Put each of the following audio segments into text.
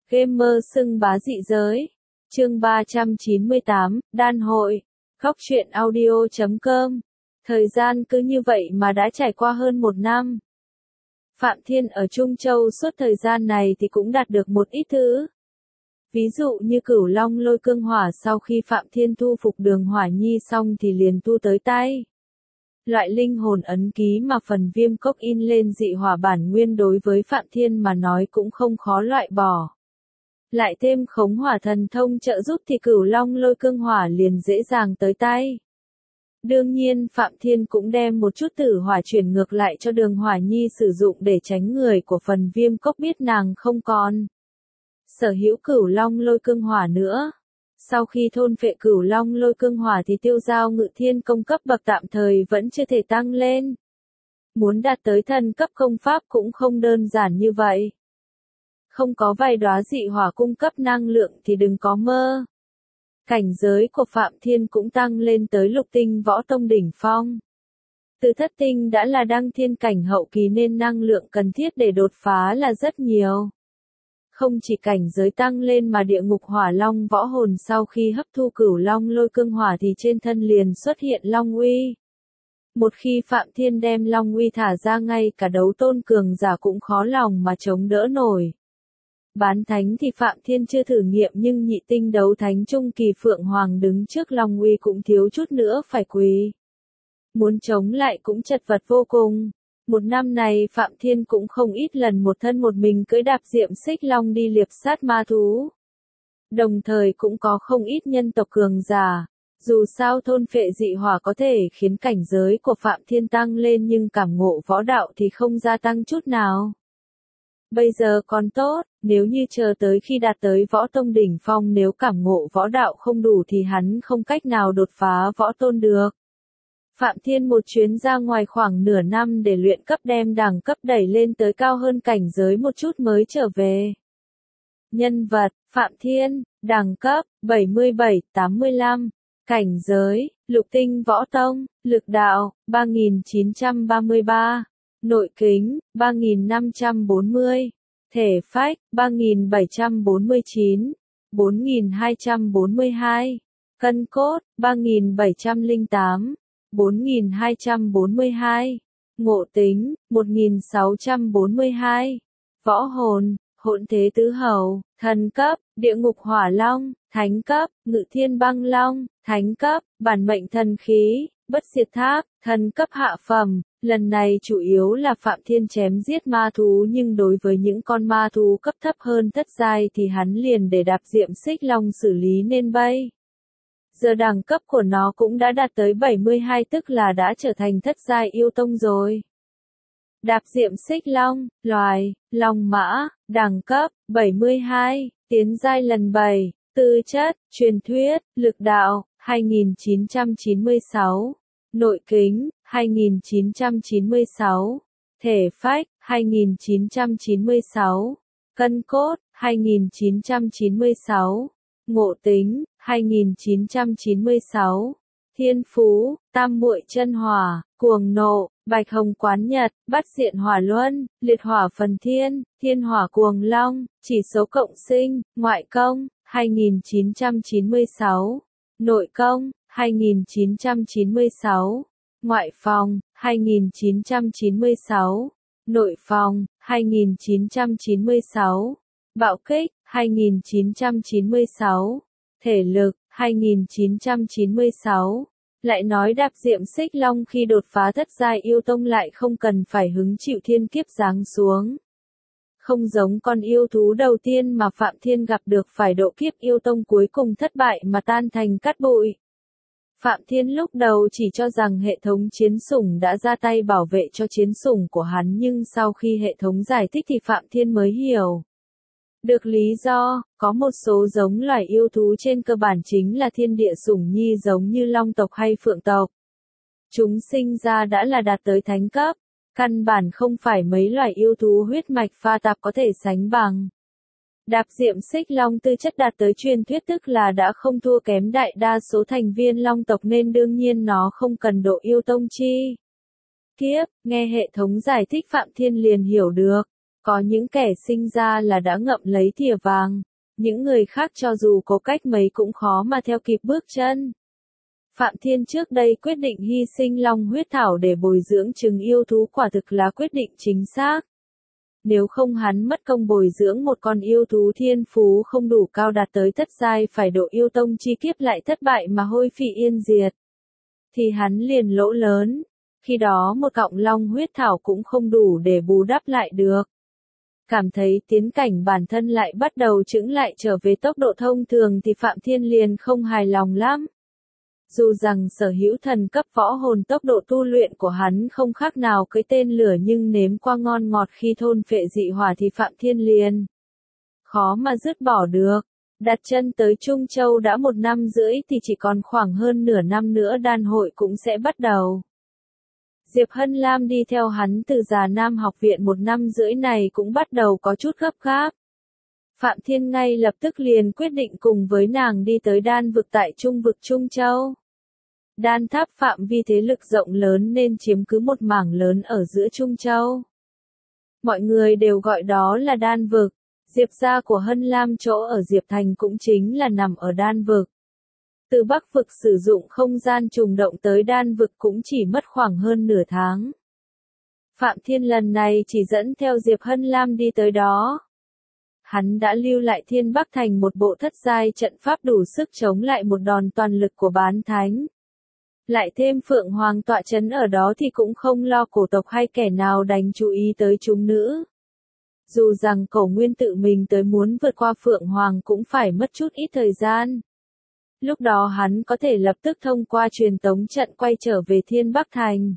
Gamer xưng bá dị giới. Chương 398, Đan hội. Góc truyện audio.com. Thời gian cứ như vậy mà đã trải qua hơn 1 năm. Phạm Thiên ở Trung Châu suốt thời gian này thì cũng đạt được một ít thứ. Ví dụ như Cửu Long Lôi Cương Hỏa, sau khi Phạm Thiên thu phục Đường Hỏa Nhi xong thì liền tu tới tay. Loại linh hồn ấn ký mà Phần Viêm Cốc in lên dị hỏa bản nguyên đối với Phạm Thiên mà nói cũng không khó loại bỏ. Lại thêm Khống Hỏa Thần Thông trợ giúp thì Cửu Long Lôi Cương Hỏa liền dễ dàng tới tay. Đương nhiên Phạm Thiên cũng đem một chút tử hỏa chuyển ngược lại cho Đường Hỏa Nhi sử dụng để tránh người của Phần Viêm Cốc biết nàng không còn sở hữu Cửu Long Lôi Cương Hỏa nữa. Sau khi thôn phệ Cửu Long Lôi Cương Hỏa thì Tiêu Giao Ngự Thiên công cấp bậc tạm thời vẫn chưa thể tăng lên. Muốn đạt tới thần cấp công pháp cũng không đơn giản như vậy. Không có vài đóa dị hỏa cung cấp năng lượng thì đừng có mơ. Cảnh giới của Phạm Thiên cũng tăng lên tới lục tinh võ tông đỉnh phong. Từ thất tinh đã là đăng thiên cảnh hậu kỳ nên năng lượng cần thiết để đột phá là rất nhiều. Không chỉ cảnh giới tăng lên mà địa ngục hỏa long võ hồn sau khi hấp thu Cửu Long Lôi Cương Hỏa thì trên thân liền xuất hiện long uy. Một khi Phạm Thiên đem long uy thả ra, ngay cả đấu tôn cường giả cũng khó lòng mà chống đỡ nổi. Bán thánh thì Phạm Thiên chưa thử nghiệm, nhưng nhị tinh đấu thánh trung kỳ Phượng Hoàng đứng trước long uy cũng thiếu chút nữa phải quỳ. Muốn chống lại cũng chật vật vô cùng. 1 năm này Phạm Thiên cũng không ít lần một thân một mình cưỡi đạp diệm xích long đi liệp sát ma thú. Đồng thời cũng có không ít nhân tộc cường giả. Dù sao thôn phệ dị hỏa có thể khiến cảnh giới của Phạm Thiên tăng lên, nhưng cảm ngộ võ đạo thì không gia tăng chút nào. Bây giờ còn tốt, nếu như chờ tới khi đạt tới võ tông đỉnh phong, nếu cảm ngộ võ đạo không đủ thì hắn không cách nào đột phá võ tôn được. Phạm Thiên một chuyến ra ngoài khoảng nửa năm để luyện cấp, đem đẳng cấp đẩy lên tới cao hơn cảnh giới một chút mới trở về. Nhân vật, Phạm Thiên, đẳng cấp, 77-85, cảnh giới, lục tinh võ tông, lực đạo, 3933, nội kính, 3540, thể phách, 3749, 4242, cân cốt, 3708. 4242, ngộ tính, 1642, võ hồn, hỗn thế tứ hầu, thần cấp, địa ngục hỏa long, thánh cấp, ngự thiên băng long, thánh cấp, bản mệnh thần khí, bất diệt tháp, thần cấp hạ phẩm. Lần này chủ yếu là Phạm Thiên chém giết ma thú, nhưng đối với những con ma thú cấp thấp hơn thất giai thì hắn liền để đạp diệm xích long xử lý nên bay. Giờ đẳng cấp của nó cũng đã đạt tới 72, tức là đã trở thành thất giai yêu tông rồi. Đạp diệm xích long, loài, long mã, đẳng cấp, 72, tiến giai lần 7, tư chất, truyền thuyết, lực đạo, 2996, nội kính, 2996, thể phách, 2996, cân cốt, 2996, ngộ tính, 2996, thiên phú, tam muội chân hỏa, cuồng nộ, bạch hồng quán nhật, bát diện hỏa luân, liệt hỏa phần thiên, thiên hỏa cuồng long, chỉ số cộng sinh, ngoại công, 2996, nội công, 2996, ngoại phòng, 2996, nội phòng, 2996, bạo kích, 2996, thể lực, 2996. Lại nói đạp diệm xích long khi đột phá thất giai yêu tông lại không cần phải hứng chịu thiên kiếp giáng xuống. Không giống con yêu thú đầu tiên mà Phạm Thiên gặp được phải độ kiếp yêu tông cuối cùng thất bại mà tan thành cát bụi. Phạm Thiên lúc đầu chỉ cho rằng hệ thống chiến sủng đã ra tay bảo vệ cho chiến sủng của hắn, nhưng sau khi hệ thống giải thích thì Phạm Thiên mới hiểu được lý do. Có một số giống loài yêu thú trên cơ bản chính là thiên địa sủng nhi, giống như long tộc hay phượng tộc. Chúng sinh ra đã là đạt tới thánh cấp, căn bản không phải mấy loài yêu thú huyết mạch pha tạp có thể sánh bằng. Đạp diệm xích long tư chất đạt tới truyền thuyết, tức là đã không thua kém đại đa số thành viên long tộc, nên đương nhiên nó không cần độ yêu tông chi. Tiếp, nghe hệ thống giải thích Phạm Thiên liền hiểu được. Có những kẻ sinh ra là đã ngậm lấy thìa vàng, những người khác cho dù có cách mấy cũng khó mà theo kịp bước chân. Phạm Thiên trước đây quyết định hy sinh long huyết thảo để bồi dưỡng trứng yêu thú quả thực là quyết định chính xác. Nếu không hắn mất công bồi dưỡng một con yêu thú thiên phú không đủ cao đạt tới thất giai phải độ yêu tông chi kiếp lại thất bại mà hôi phi yên diệt, thì hắn liền lỗ lớn. Khi đó một cọng long huyết thảo cũng không đủ để bù đắp lại được. Cảm thấy tiến cảnh bản thân lại bắt đầu chững lại trở về tốc độ thông thường thì Phạm Thiên liền không hài lòng lắm. Dù rằng sở hữu thần cấp võ hồn tốc độ tu luyện của hắn không khác nào cái tên lửa nhưng nếm qua ngon ngọt khi thôn phệ dị hỏa thì Phạm Thiên liền khó mà dứt bỏ được. Đặt chân tới Trung Châu đã 1 năm rưỡi thì chỉ còn khoảng hơn nửa năm nữa đan hội cũng sẽ bắt đầu. Diệp Hân Lam đi theo hắn từ Già Nam học viện 1 năm rưỡi này cũng bắt đầu có chút gấp gáp. Phạm Thiên ngay lập tức liền quyết định cùng với nàng đi tới đan vực tại Trung vực Trung Châu. Đan tháp phạm vi thế lực rộng lớn nên chiếm cứ một mảng lớn ở giữa Trung Châu. Mọi người đều gọi đó là đan vực. Diệp gia của Hân Lam chỗ ở Diệp Thành cũng chính là nằm ở đan vực. Từ Bắc vực sử dụng không gian trùng động tới đan vực cũng chỉ mất khoảng hơn nửa tháng. Phạm Thiên lần này chỉ dẫn theo Diệp Hân Lam đi tới đó. Hắn đã lưu lại Thiên Bắc Thành một bộ thất giai trận pháp đủ sức chống lại một đòn toàn lực của bán thánh. Lại thêm Phượng Hoàng tọa trấn ở đó thì cũng không lo cổ tộc hay kẻ nào đánh chú ý tới chúng nữa. Dù rằng Cổ Nguyên tự mình tới muốn vượt qua Phượng Hoàng cũng phải mất chút ít thời gian. Lúc đó hắn có thể lập tức thông qua truyền tống trận quay trở về Thiên Bắc Thành.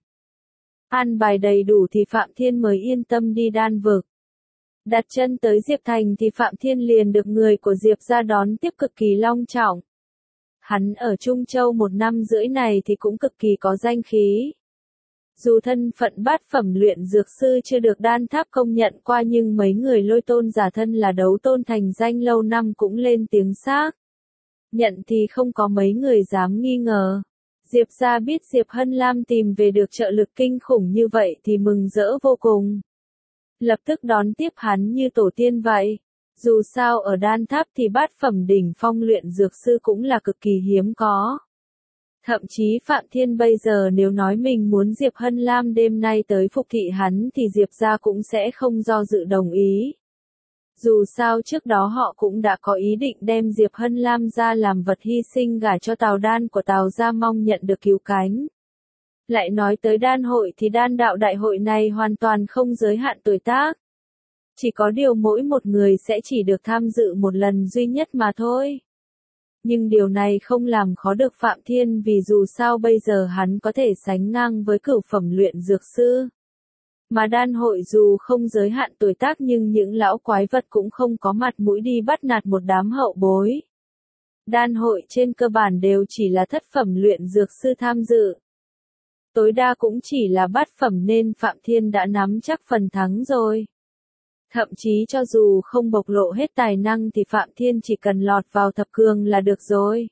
An bài đầy đủ thì Phạm Thiên mới yên tâm đi đan vực. Đặt chân tới Diệp Thành thì Phạm Thiên liền được người của Diệp gia đón tiếp cực kỳ long trọng. Hắn ở Trung Châu 1 năm rưỡi này thì cũng cực kỳ có danh khí. Dù thân phận bát phẩm luyện dược sư chưa được đan tháp công nhận qua nhưng mấy người Lôi Tôn giả thân là đấu tôn thành danh lâu năm cũng lên tiếng xác. Nhận thì không có mấy người dám nghi ngờ. Diệp gia biết Diệp Hân Lam tìm về được trợ lực kinh khủng như vậy thì mừng rỡ vô cùng. Lập tức đón tiếp hắn như tổ tiên vậy. Dù sao ở đan tháp thì bát phẩm đỉnh phong luyện dược sư cũng là cực kỳ hiếm có. Thậm chí Phạm Thiên bây giờ nếu nói mình muốn Diệp Hân Lam đêm nay tới phục thị hắn thì Diệp gia cũng sẽ không do dự đồng ý. Dù sao trước đó họ cũng đã có ý định đem Diệp Hân Lam ra làm vật hy sinh gả cho Tào Đan của Tào gia mong nhận được cứu cánh. Lại nói tới đan hội thì đan đạo đại hội này hoàn toàn không giới hạn tuổi tác. Chỉ có điều mỗi một người sẽ chỉ được tham dự một lần duy nhất mà thôi. Nhưng điều này không làm khó được Phạm Thiên vì dù sao bây giờ hắn có thể sánh ngang với cửu phẩm luyện dược sư. Mà đan hội dù không giới hạn tuổi tác nhưng những lão quái vật cũng không có mặt mũi đi bắt nạt một đám hậu bối. Đan hội trên cơ bản đều chỉ là thất phẩm luyện dược sư tham dự. Tối đa cũng chỉ là bát phẩm nên Phạm Thiên đã nắm chắc phần thắng rồi. Thậm chí cho dù không bộc lộ hết tài năng thì Phạm Thiên chỉ cần lọt vào thập cường là được rồi.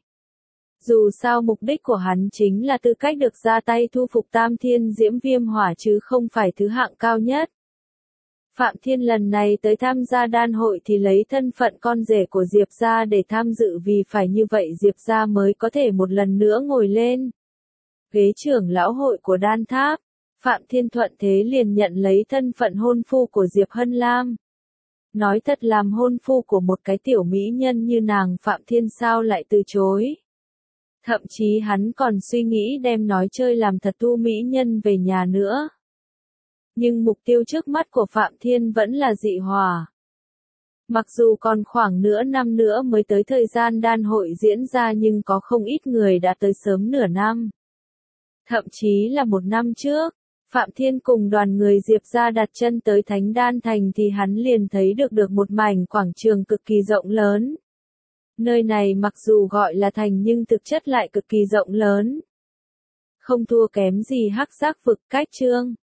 Dù sao mục đích của hắn chính là tư cách được ra tay thu phục Tam Thiên Diễm Viêm Hỏa chứ không phải thứ hạng cao nhất. Phạm Thiên lần này tới tham gia đan hội thì lấy thân phận con rể của Diệp gia để tham dự vì phải như vậy Diệp gia mới có thể một lần nữa ngồi lên ghế trưởng lão hội của đan tháp. Phạm Thiên thuận thế liền nhận lấy thân phận hôn phu của Diệp Hân Lam. Nói thật làm hôn phu của một cái tiểu mỹ nhân như nàng Phạm Thiên sao lại từ chối. Thậm chí hắn còn suy nghĩ đem nói chơi làm thật tu mỹ nhân về nhà nữa. Nhưng mục tiêu trước mắt của Phạm Thiên vẫn là dị hỏa. Mặc dù còn khoảng nửa năm nữa mới tới thời gian đan hội diễn ra nhưng có không ít người đã tới sớm nửa năm. Thậm chí là 1 năm trước, Phạm Thiên cùng đoàn người Diệp gia đặt chân tới Thánh Đan Thành thì hắn liền thấy được một mảnh quảng trường cực kỳ rộng lớn. Nơi này mặc dù gọi là thành nhưng thực chất lại cực kỳ rộng lớn. Không thua kém gì Hắc Giác vực cách Trương.